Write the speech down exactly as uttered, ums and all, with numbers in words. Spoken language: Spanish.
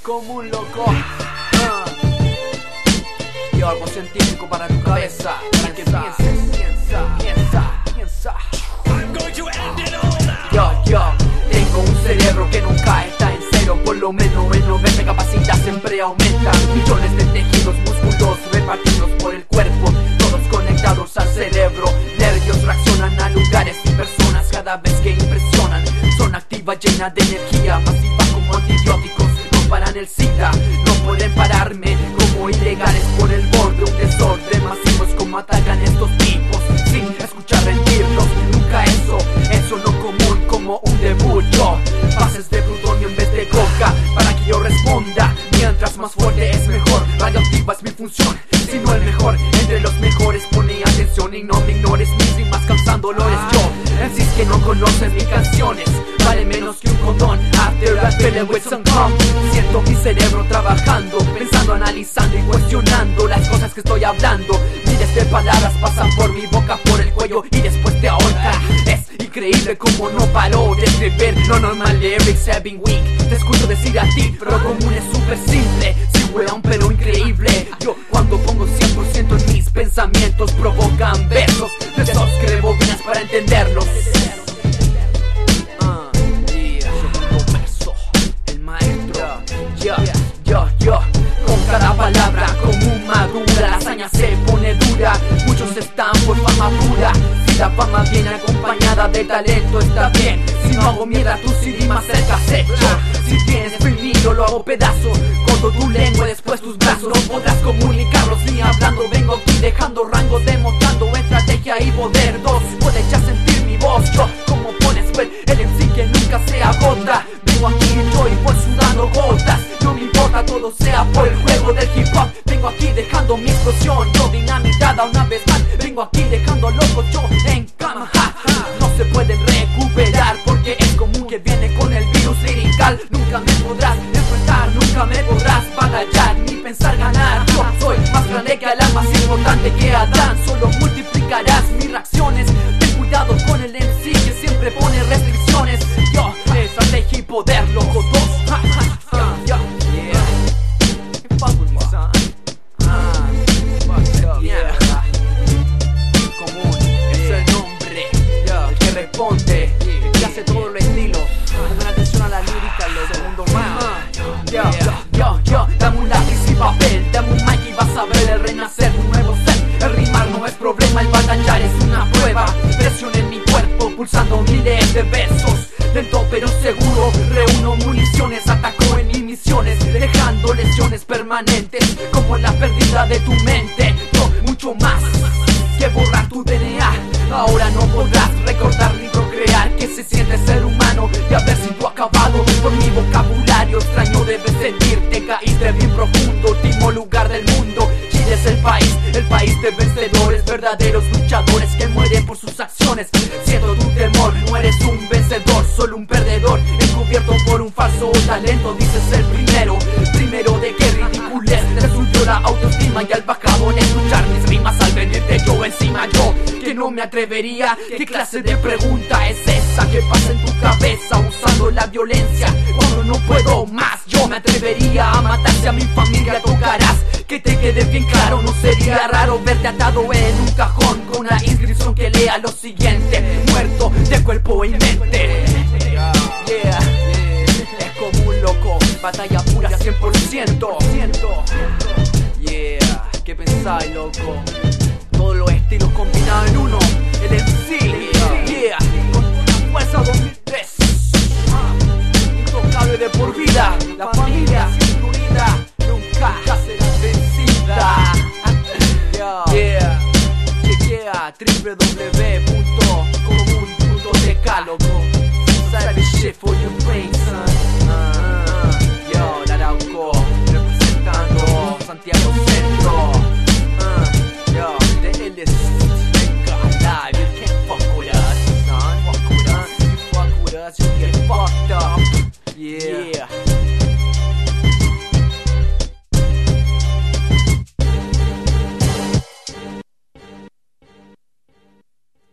común, loco. uh. Yo algo científico para tu cabeza, para que pienses, piensa, piensa, piensa. Yo, yo tengo un cerebro que nunca está en cero. Por lo menos el noventa capacidad siempre aumenta. Millones de tejidos, músculos repartidos por el cuerpo, todos conectados al cerebro. Nervios reaccionan a lugares y personas cada vez que impresionan. Son activas, llenas de energía, masiva como antibióticos. No paran el SIDA, no pueden pararme. Como ilegales por el borde, un desorden masivo es como atacan estos tipos sin escuchar rendirlos. Nunca eso, eso no común como un debut. Yo, bases de plutonio en vez de coca para que yo responda. Mientras más fuerte es mejor, radioactiva es mi función. Si no el mejor, entre los mejores pone atención y no me ignores. Mis rimas causan dolores. Yo, en sí es que no conoces mis canciones, vale menos que un condón. After I feel it with some calm. Siento mi cerebro trabajando, pensando, analizando y cuestionando las cosas que estoy hablando. Miles de palabras pasan por mi boca, por el cuello y después te ahorca. Es increíble como no paro de escribir. No normal lyrics having weak. Te escucho decir a ti, pero común es súper simple. Sí, weón, pero increíble. Yo cuando pongo cien por ciento en mis pensamientos provocan versos. De esos que bobinas para entenderlos. Yo, yo, yo, con cada palabra como madura, la hazaña se pone dura. Muchos están por fama pura. Si la fama viene acompañada de talento está bien. Si no hago mierda tú si rimas cerca hecho. Si tienes frenillo lo hago pedazo. Corto tu lengua después tus brazos. No podrás comunicarlos ni hablando. Vengo aquí dejando rango, demostrando estrategia y poder. Dos, puedes ya sentir mi voz. Yo, como puedes ver, el M C que nunca se agota. Vengo aquí yo y voy sudando gotas. No me importa, todo sea por el juego del hip hop. Vengo aquí dejando mi explosión, yo dinamitada una vez más. Vengo aquí dejando loco yo en cama, ja, ja. No se pueden recuperar porque es común que viene con el virus lirical. Nunca me podrás enfrentar, nunca me podrás batallar ni pensar ganar. Yo soy más grande que Alá, más importante que Adán. Solo multiplicarás mis reacciones. Ten cuidado con el M C que siempre pone restricciones. Yo, estrategia y poder, loco, dos, ja, ja, ja, ja. Responde, el que hace todo el estilo. Pongan atención a la lírica, lo segundo más. Yo, yo, yo, dame un lápiz y papel, dame un mic y vas a ver el renacer de un nuevo ser. El rimar no es problema, el batallar es una prueba. Presión en mi cuerpo, pulsando miles de versos. Lento pero seguro, reúno municiones, ataco en mis misiones, dejando lesiones permanentes, como la pérdida de tu mente. Yo, mucho más que borrar tu D N A. Ahora no podrás recordar ni procrear que se siente ser humano y haber sido acabado por mi vocabulario. Extraño debes sentirte, caíste bien profundo, último lugar del mundo. Chile es el país, el país de vencedores, verdaderos luchadores que mueren por sus acciones. Siento tu temor, no eres un vencedor, solo un perdedor, encubierto por un falso talento. Dices el primero, primero de que ridiculez te subió la autoestima y al bajado en escuchar mis rimas al venirte yo encima. Yo que no me atrevería, ¿qué clase de pregunta es esa que pasa en tu cabeza usando la violencia cuando no puedo más? Yo me atrevería a matarte a mi familia, tocarás que te quede bien claro. No sería raro verte atado en un cajón con una inscripción que lea lo siguiente: muerto de cuerpo y mente. Yeah, yeah. Es como un loco, batalla pura cien por ciento. Yeah, ¿qué pensáis, loco? Todos los estilos combinados en uno. El M C, yeah, con una fuerza dos mil tres. Intocable de por vida. La familia siempre unida, nunca será vencida. Yeah, chequea w w w punto común punto t k, loco. Side this shit for your brain, son. uh, Yo, Larauco, representando Santiago Centro. uh, Yo, the illest nigga alive. You can't fuck with us, son. Fuck with us, you fuck with us, you get fucked up. Yeah, yeah.